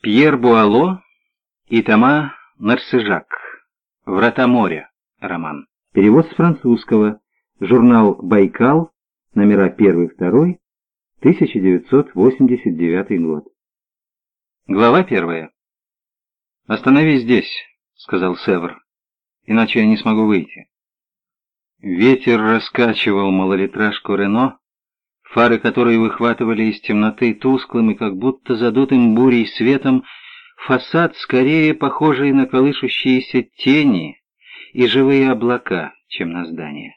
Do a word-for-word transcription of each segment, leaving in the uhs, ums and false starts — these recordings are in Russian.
Пьер Буало и Тома Нарсежак. «Врата моря». Роман. Перевод с французского. Журнал «Байкал», номера первый-второй, тысяча девятьсот восемьдесят девятый год. Глава первая. «Остановись здесь», — сказал Севр, — «иначе я не смогу выйти». Ветер раскачивал малолитражку Рено, фары которой выхватывали из темноты тусклым и как будто задутым бурей светом фасад, скорее похожий на колышущиеся тени и живые облака, чем на здание.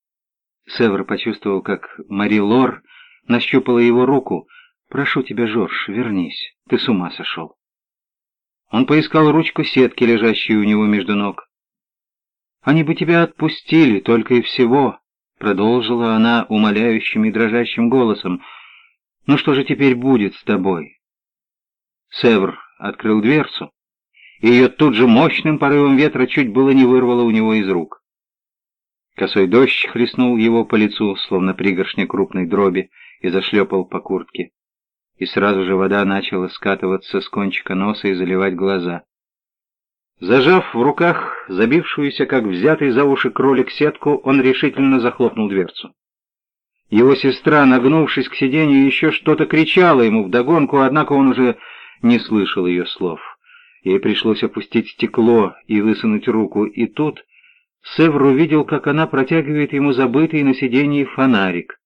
Севр почувствовал, как Мари Лор нащупала его руку. «Прошу тебя, Жорж, вернись, ты с ума сошел». Он поискал ручку сетки, лежащую у него между ног. «Они бы тебя отпустили, только и всего», — продолжила она умоляющим и дрожащим голосом. «Ну что же теперь будет с тобой?» Севр открыл дверцу, и ее тут же мощным порывом ветра чуть было не вырвало у него из рук. Косой дождь хлестнул его по лицу, словно пригоршня крупной дроби, и зашлепал по куртке. И сразу же вода начала скатываться с кончика носа и заливать глаза. Зажав в руках забившуюся, как взятый за уши кролик, сетку, он решительно захлопнул дверцу. Его сестра, нагнувшись к сиденью, еще что-то кричала ему вдогонку, однако он уже не слышал ее слов. Ей пришлось опустить стекло и высунуть руку, и тут Севр увидел, как она протягивает ему забытый на сиденье фонарик.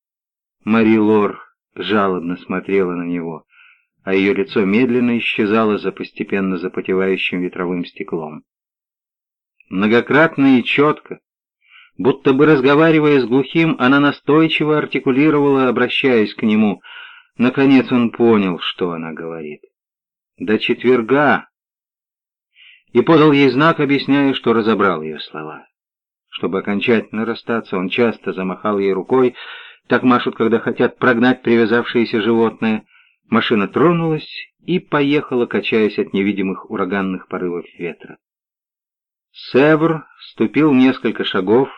Мари Лор жалобно смотрела на него, а ее лицо медленно исчезало за постепенно запотевающим ветровым стеклом. Многократно и четко, будто бы разговаривая с глухим, она настойчиво артикулировала, обращаясь к нему. Наконец он понял, что она говорит. «До четверга!» И подал ей знак, объясняя, что разобрал ее слова. Чтобы окончательно расстаться, он часто замахал ей рукой, так машут, когда хотят прогнать привязавшееся животное. Машина тронулась и поехала, качаясь от невидимых ураганных порывов ветра. Севр ступил несколько шагов,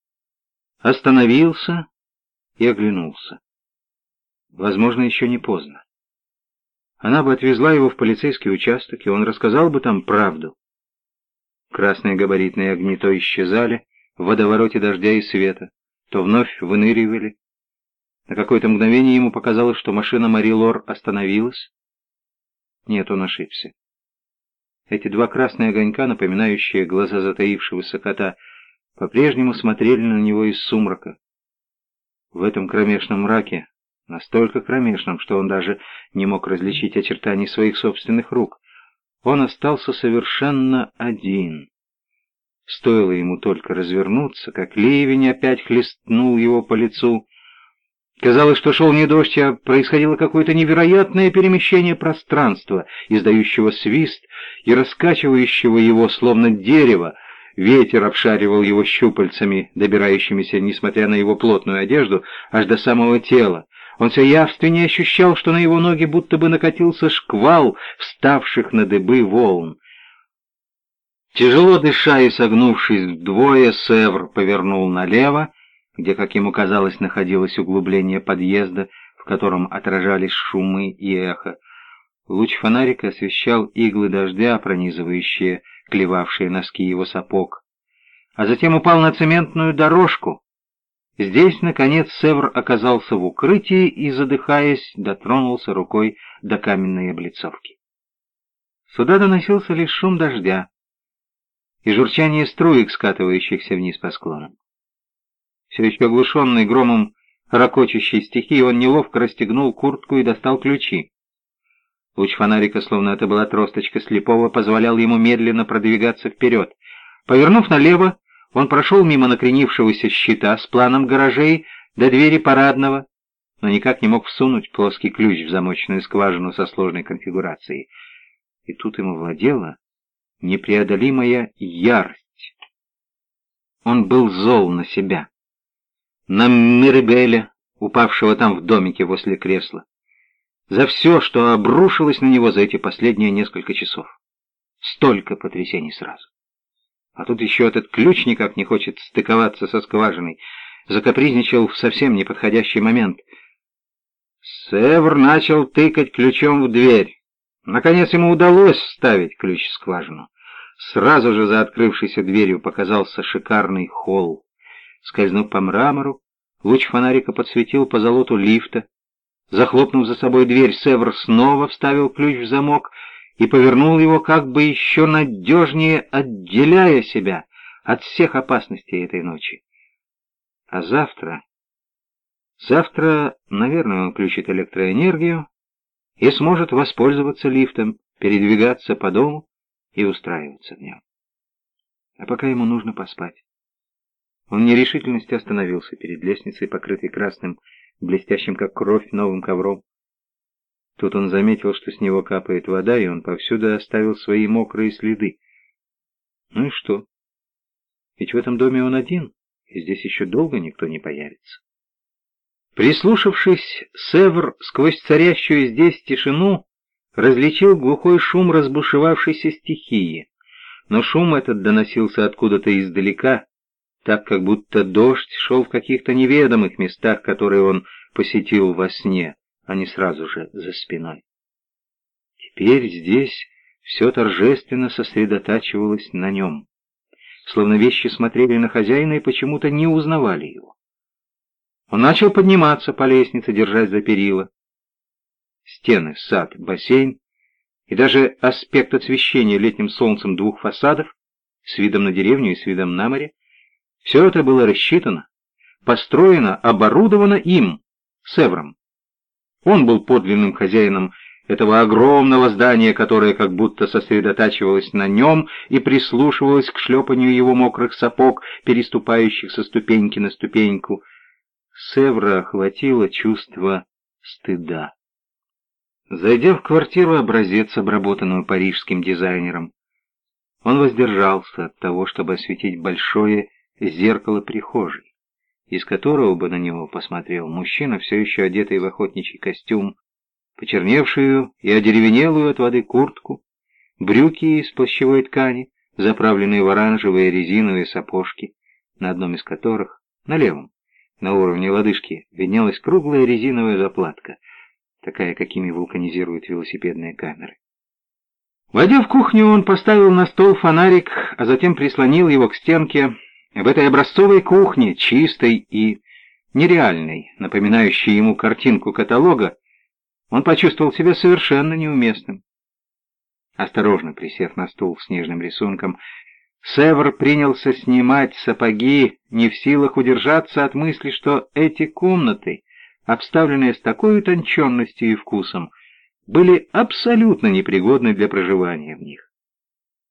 остановился и оглянулся. Возможно, еще не поздно. Она бы отвезла его в полицейский участок, и он рассказал бы там правду. Красные габаритные огни то исчезали в водовороте дождя и света, то вновь выныривали. На какое-то мгновение ему показалось, что машина Мари Лор остановилась. Нет, он ошибся. Эти два красные огонька, напоминающие глаза затаившегося кота, по-прежнему смотрели на него из сумрака. В этом кромешном мраке, настолько кромешном, что он даже не мог различить очертаний своих собственных рук, он остался совершенно один. Стоило ему только развернуться, как ливень опять хлестнул его по лицу. Казалось, что шел не дождь, а происходило какое-то невероятное перемещение пространства, издающего свист и раскачивающего его, словно дерево. Ветер обшаривал его щупальцами, добирающимися, несмотря на его плотную одежду, аж до самого тела. Он все явственнее ощущал, что на его ноги будто бы накатился шквал вставших на дыбы волн. Тяжело дыша и согнувшись вдвое, Севр повернул налево, где, как ему казалось, находилось углубление подъезда, в котором отражались шумы и эхо. Луч фонарика освещал иглы дождя, пронизывающие клевавшие носки его сапог, а затем упал на цементную дорожку. Здесь, наконец, Севр оказался в укрытии и, задыхаясь, дотронулся рукой до каменной облицовки. Сюда доносился лишь шум дождя и журчание струек, скатывающихся вниз по склонам. Все еще оглушенный громом ракочущей стихии, он неловко расстегнул куртку и достал ключи. Луч фонарика, словно это была тросточка слепого, позволял ему медленно продвигаться вперед. Повернув налево, он прошел мимо накренившегося щита с планом гаражей до двери парадного, но никак не мог всунуть плоский ключ в замочную скважину со сложной конфигурацией. И тут ему владела непреодолимая ярость. Он был зол на себя, на Мирабеля, упавшего там в домике возле кресла, за все, что обрушилось на него за эти последние несколько часов. Столько потрясений сразу. А тут еще этот ключ никак не хочет стыковаться со скважиной, закапризничал в совсем неподходящий момент. Севр начал тыкать ключом в дверь. Наконец ему удалось вставить ключ в скважину. Сразу же за открывшейся дверью показался шикарный холл. Скользнув по мрамору, луч фонарика подсветил по золоту лифта. Захлопнув за собой дверь, Севр снова вставил ключ в замок и повернул его, как бы еще надежнее отделяя себя от всех опасностей этой ночи. А завтра... Завтра, наверное, он включит электроэнергию и сможет воспользоваться лифтом, передвигаться по дому и устраиваться в нем. А пока ему нужно поспать. Он в нерешительности остановился перед лестницей, покрытой красным, блестящим как кровь, новым ковром. Тут он заметил, что с него капает вода, и он повсюду оставил свои мокрые следы. Ну и что? Ведь в этом доме он один, и здесь еще долго никто не появится. Прислушавшись, Севр сквозь царящую здесь тишину различил глухой шум разбушевавшейся стихии, но шум этот доносился откуда-то издалека, так как будто дождь шел в каких-то неведомых местах, которые он посетил во сне, а не сразу же за спиной. Теперь здесь все торжественно сосредотачивалось на нем, словно вещи смотрели на хозяина и почему-то не узнавали его. Он начал подниматься по лестнице, держась за перила. Стены, сад, бассейн и даже аспект освещения летним солнцем двух фасадов с видом на деревню и с видом на море — все это было рассчитано, построено, оборудовано им, Севром. Он был подлинным хозяином этого огромного здания, которое как будто сосредотачивалось на нем и прислушивалось к шлепанию его мокрых сапог, переступающих со ступеньки на ступеньку. Севра охватило чувство стыда. Зайдя в квартиру-образец, обработанную парижским дизайнером, он воздержался от того, чтобы осветить большое зеркало прихожей, из которого бы на него посмотрел мужчина, все еще одетый в охотничий костюм, почерневшую и одеревенелую от воды куртку, брюки из плащевой ткани, заправленные в оранжевые резиновые сапожки, на одном из которых, на левом, на уровне лодыжки, виднелась круглая резиновая заплатка, такая, какими вулканизируют велосипедные камеры. Войдя в кухню, он поставил на стол фонарик, а затем прислонил его к стенке. В этой образцовой кухне, чистой и нереальной, напоминающей ему картинку каталога, он почувствовал себя совершенно неуместным. Осторожно присев на стул с нежным рисунком, Севр принялся снимать сапоги, не в силах удержаться от мысли, что эти комнаты, обставленные с такой утонченностью и вкусом, были абсолютно непригодны для проживания в них.